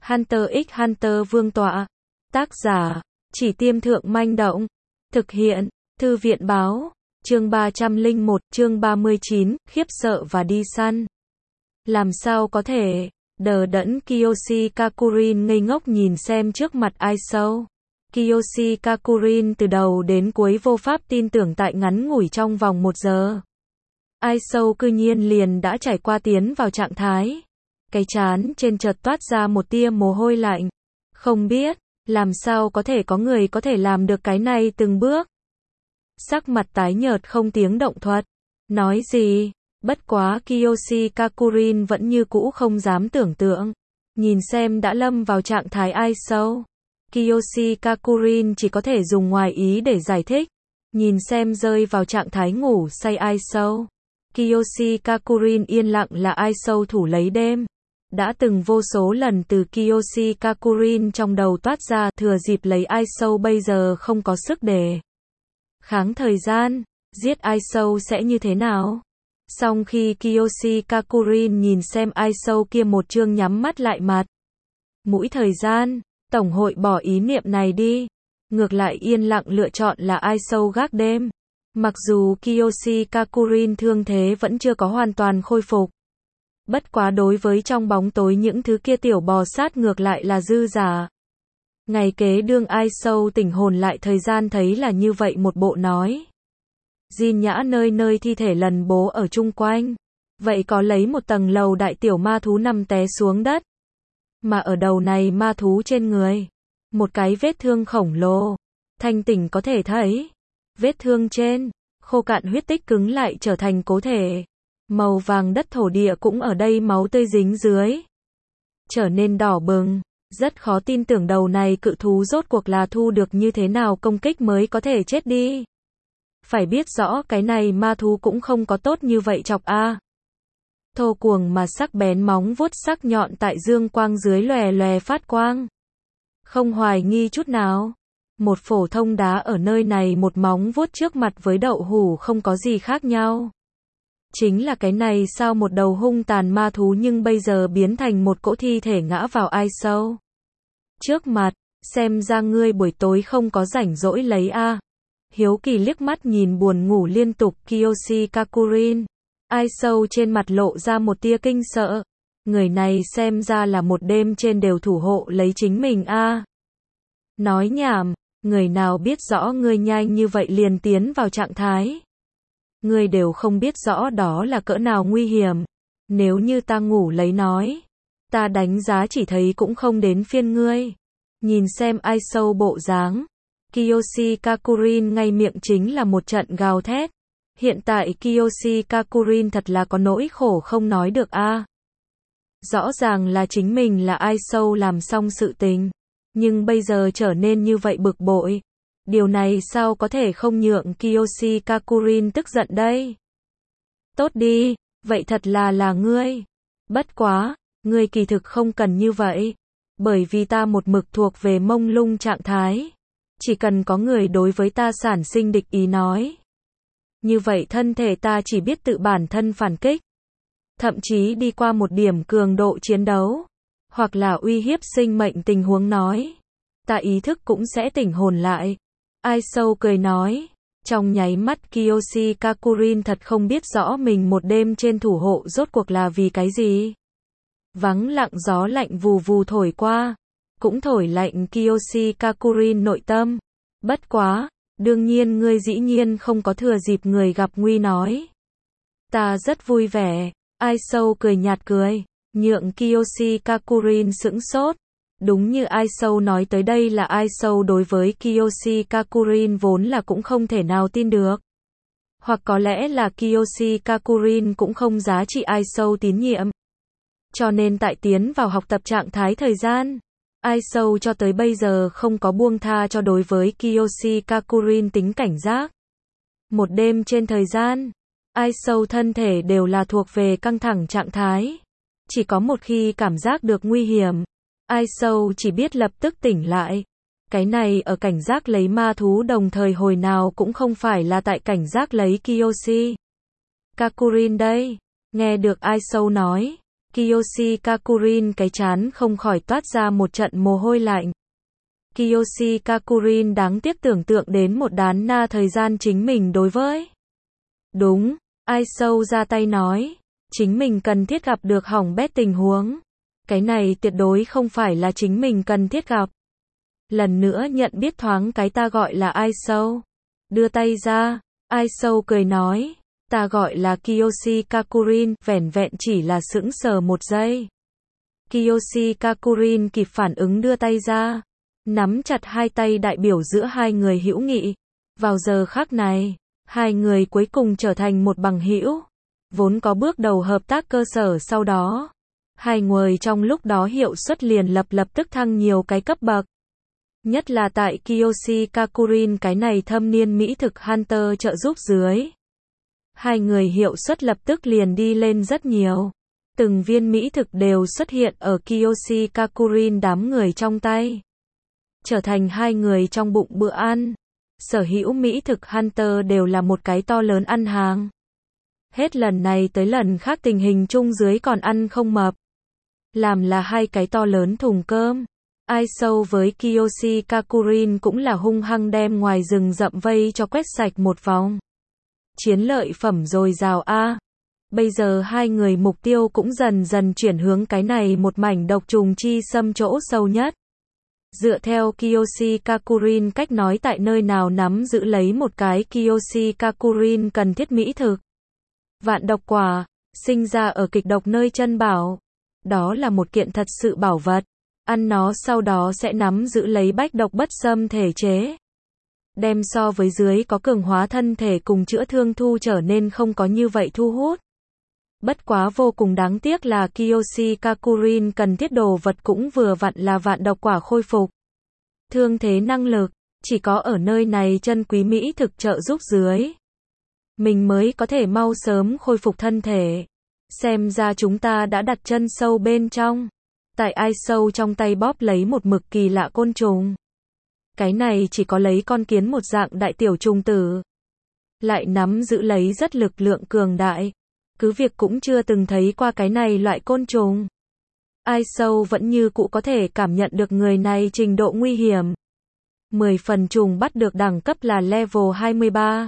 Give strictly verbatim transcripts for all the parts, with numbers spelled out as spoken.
Hunter x Hunter Vương tọa. Tác giả, Chỉ Tiêm Thượng Manh Động. Thực hiện, Thư viện Báo. Chương ba trăm lẻ một, chương ba mươi chín, khiếp sợ và đi săn. Làm sao có thể? Đờ đẫn Kiyoshi Kakurin ngây ngốc nhìn xem trước mặt Aisou. Kiyoshi Kakurin từ đầu đến cuối vô pháp tin tưởng tại ngắn ngủi trong vòng một giờ. Aisou cư nhiên liền đã trải qua tiến vào trạng thái. Cái trán trên chợt toát ra một tia mồ hôi lạnh. Không biết, làm sao có thể có người có thể làm được cái này từng bước. Sắc mặt tái nhợt không tiếng động thuật. Nói gì? Bất quá Kiyoshi Kakurin vẫn như cũ không dám tưởng tượng. Nhìn xem đã lâm vào trạng thái Aisou. Kiyoshi Kakurin chỉ có thể dùng ngoài ý để giải thích. Nhìn xem rơi vào trạng thái ngủ say Aisou. Kiyoshi Kakurin yên lặng là Aisou thủ lấy đêm. Đã từng vô số lần từ Kiyoshi Kakurin trong đầu toát ra thừa dịp lấy Aisou bây giờ không có sức để kháng thời gian, giết Aisou sẽ như thế nào? Song khi Kiyoshi Kakurin nhìn xem Aisou kia một chương nhắm mắt lại mặt. Mũi thời gian, Tổng hội bỏ ý niệm này đi. Ngược lại yên lặng lựa chọn là Aisou gác đêm. Mặc dù Kiyoshi Kakurin thương thế vẫn chưa có hoàn toàn khôi phục. Bất quá đối với trong bóng tối những thứ kia tiểu bò sát ngược lại là dư giả. Ngày kế đương Aisou tỉnh hồn lại thời gian thấy là như vậy một bộ nói. Jin nhã nơi nơi thi thể lần bố ở chung quanh. Vậy có lấy một tầng lầu đại tiểu ma thú nằm té xuống đất. Mà ở đầu này ma thú trên người. Một cái vết thương khổng lồ. Thanh tỉnh có thể thấy. Vết thương trên, khô cạn huyết tích cứng lại trở thành cố thể. Màu vàng đất thổ địa cũng ở đây máu tươi dính dưới. Trở nên đỏ bừng. Rất khó tin tưởng đầu này cự thú rốt cuộc là thu được như thế nào công kích mới có thể chết đi. Phải biết rõ cái này ma thú cũng không có tốt như vậy chọc a. Thô cuồng mà sắc bén móng vuốt sắc nhọn tại dương quang dưới lòe lòe phát quang. Không hoài nghi chút nào. Một phổ thông đá ở nơi này một móng vuốt trước mặt với đậu hủ không có gì khác nhau. Chính là cái này sao một đầu hung tàn ma thú nhưng bây giờ biến thành một cỗ thi thể ngã vào Aisou. Trước mặt, xem ra ngươi buổi tối không có rảnh rỗi lấy a. Hiếu kỳ liếc mắt nhìn buồn ngủ liên tục Kiyoshi Kakurin. Aisou trên mặt lộ ra một tia kinh sợ. Người này xem ra là một đêm trên đều thủ hộ lấy chính mình a. Nói nhảm, người nào biết rõ ngươi nhanh như vậy liền tiến vào trạng thái. Ngươi đều không biết rõ đó là cỡ nào nguy hiểm. Nếu như ta ngủ lấy nói. Ta đánh giá chỉ thấy cũng không đến phiên ngươi. Nhìn xem Aisou bộ dáng. Kiyoshi Kakurin ngay miệng chính là một trận gào thét. Hiện tại Kiyoshi Kakurin thật là có nỗi khổ không nói được a. Rõ ràng là chính mình là Aisou làm xong sự tình. Nhưng bây giờ trở nên như vậy bực bội. Điều này sao có thể không nhượng Kiyoshi Kakurin tức giận đây? Tốt đi, vậy thật là là ngươi. Bất quá, ngươi kỳ thực không cần như vậy. Bởi vì ta một mực thuộc về mông lung trạng thái. Chỉ cần có người đối với ta sản sinh địch ý nói. Như vậy thân thể ta chỉ biết tự bản thân phản kích. Thậm chí đi qua một điểm cường độ chiến đấu. Hoặc là uy hiếp sinh mệnh tình huống nói. Ta ý thức cũng sẽ tỉnh hồn lại. Aisou cười nói. Trong nháy mắt Kiyoshi Kakurin thật không biết rõ mình một đêm trên thủ hộ rốt cuộc là vì cái gì. Vắng lặng gió lạnh vù vù thổi qua. Cũng thổi lạnh Kiyoshi Kakurin nội tâm. Bất quá, đương nhiên ngươi dĩ nhiên không có thừa dịp người gặp nguy nói. Ta rất vui vẻ. Aisou cười nhạt cười. Nhượng Kiyoshi Kakurin sững sốt. Đúng như Aisou nói tới đây là Aisou đối với Kiyoshi Kakurin vốn là cũng không thể nào tin được. Hoặc có lẽ là Kiyoshi Kakurin cũng không giá trị Aisou tín nhiệm. Cho nên tại tiến vào học tập trạng thái thời gian, Aisou cho tới bây giờ không có buông tha cho đối với Kiyoshi Kakurin tính cảnh giác. Một đêm trên thời gian, Aisou thân thể đều là thuộc về căng thẳng trạng thái. Chỉ có một khi cảm giác được nguy hiểm, Aisou chỉ biết lập tức tỉnh lại. Cái này ở cảnh giác lấy ma thú đồng thời hồi nào cũng không phải là tại cảnh giác lấy Kiyoshi Kakurin đây. Nghe được Aisou nói, Kiyoshi Kakurin cái trán không khỏi toát ra một trận mồ hôi lạnh. Kiyoshi Kakurin đáng tiếc tưởng tượng đến một đán na thời gian chính mình đối với. Đúng, Ai Sâu ra tay nói, chính mình cần thiết gặp được hỏng bét tình huống. Cái này tuyệt đối không phải là chính mình cần thiết gặp. Lần nữa nhận biết thoáng cái ta gọi là Ai Sâu. Đưa tay ra, Ai Sâu cười nói, ta gọi là Kiyoshi Kakurin, vẻn vẹn chỉ là sững sờ một giây. Kiyoshi Kakurin kịp phản ứng đưa tay ra, nắm chặt hai tay đại biểu giữa hai người hữu nghị. Vào giờ khắc này, hai người cuối cùng trở thành một bằng hữu, vốn có bước đầu hợp tác cơ sở sau đó. Hai người trong lúc đó hiệu suất liền lập lập tức thăng nhiều cái cấp bậc. Nhất là tại Kiyoshi Kakurin cái này thâm niên mỹ thực Hunter trợ giúp dưới. Hai người hiệu suất lập tức liền đi lên rất nhiều. Từng viên mỹ thực đều xuất hiện ở Kiyoshi Kakurin đám người trong tay. Trở thành hai người trong bụng bữa ăn. Sở hữu mỹ thực Hunter đều là một cái to lớn ăn hàng. Hết lần này tới lần khác tình hình chung dưới còn ăn không mập. Làm là hai cái to lớn thùng cơm. Ai Sâu với Kiyoshi Kakurin cũng là hung hăng đem ngoài rừng rậm vây cho quét sạch một vòng. Chiến lợi phẩm dồi dào a. Bây giờ hai người mục tiêu cũng dần dần chuyển hướng cái này một mảnh độc trùng chi xâm chỗ sâu nhất. Dựa theo Kiyoshi Kakurin cách nói tại nơi nào nắm giữ lấy một cái Kiyoshi Kakurin cần thiết mỹ thực. Vạn độc quả, sinh ra ở kịch độc nơi chân bảo. Đó là một kiện thật sự bảo vật. Ăn nó sau đó sẽ nắm giữ lấy bách độc bất xâm thể chế. Đem so với dưới có cường hóa thân thể cùng chữa thương thu trở nên không có như vậy thu hút. Bất quá vô cùng đáng tiếc là Kiyoshi Kakurin cần thiết đồ vật cũng vừa vặn là vạn độc quả khôi phục. Thương thế năng lực, chỉ có ở nơi này chân quý mỹ thực trợ giúp dưới. Mình mới có thể mau sớm khôi phục thân thể. Xem ra chúng ta đã đặt chân sâu bên trong. Tại Ai Sâu trong tay bóp lấy một mực kỳ lạ côn trùng. Cái này chỉ có lấy con kiến một dạng đại tiểu trùng tử. Lại nắm giữ lấy rất lực lượng cường đại. Cứ việc cũng chưa từng thấy qua cái này loại côn trùng. Ai Sâu vẫn như cũ có thể cảm nhận được người này trình độ nguy hiểm. mười phần trùng bắt được đẳng cấp là level hai mươi ba.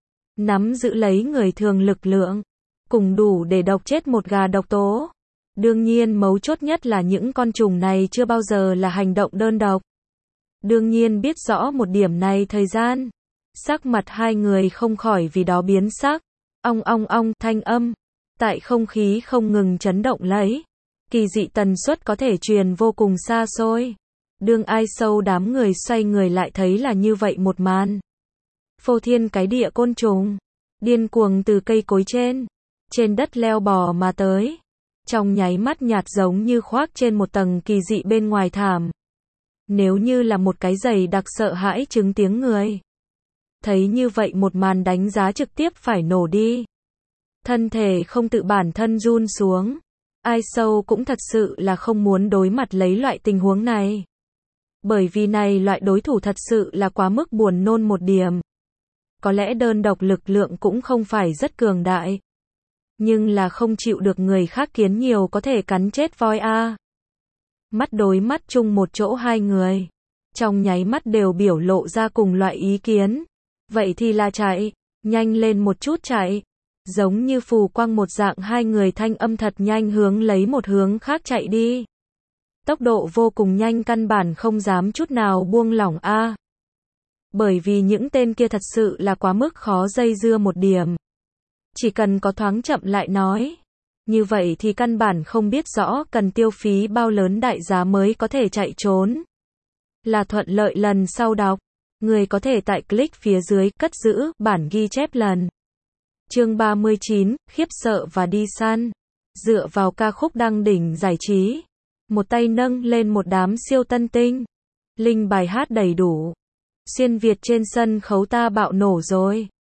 Nắm giữ lấy người thường lực lượng. Cùng đủ để độc chết một gà độc tố. Đương nhiên mấu chốt nhất là những con trùng này chưa bao giờ là hành động đơn độc. Đương nhiên biết rõ một điểm này thời gian. Sắc mặt hai người không khỏi vì đó biến sắc. Ong ong ong thanh âm. Tại không khí không ngừng chấn động lấy. Kỳ dị tần suất có thể truyền vô cùng xa xôi. Đương Ai Sâu đám người xoay người lại thấy là như vậy một màn. Phô thiên cái địa côn trùng. Điên cuồng từ cây cối trên. Trên đất leo bò mà tới. Trong nháy mắt nhạt giống như khoác trên một tầng kỳ dị bên ngoài thảm. Nếu như là một cái giày đặc sợ hãi chứng tiếng người. Thấy như vậy một màn đánh giá trực tiếp phải nổ đi. Thân thể không tự bản thân run xuống. Ai Sâu cũng thật sự là không muốn đối mặt lấy loại tình huống này. Bởi vì này loại đối thủ thật sự là quá mức buồn nôn một điểm. Có lẽ đơn độc lực lượng cũng không phải rất cường đại. Nhưng là không chịu được người khác kiến nhiều có thể cắn chết voi a. Mắt đối mắt chung một chỗ hai người. Trong nháy mắt đều biểu lộ ra cùng loại ý kiến. Vậy thì là chạy. Nhanh lên một chút chạy. Giống như phù quang một dạng hai người thanh âm thật nhanh hướng lấy một hướng khác chạy đi. Tốc độ vô cùng nhanh căn bản không dám chút nào buông lỏng a. Bởi vì những tên kia thật sự là quá mức khó dây dưa một điểm. Chỉ cần có thoáng chậm lại nói. Như vậy thì căn bản không biết rõ cần tiêu phí bao lớn đại giá mới có thể chạy trốn. Là thuận lợi lần sau đọc. Người có thể tại click phía dưới cất giữ bản ghi chép lần. Chương ba mươi chín, khiếp sợ và đi săn. Dựa vào ca khúc đăng đỉnh giải trí. Một tay nâng lên một đám siêu tân tinh. Linh bài hát đầy đủ. Xuyên Việt trên sân khấu ta bạo nổ rồi.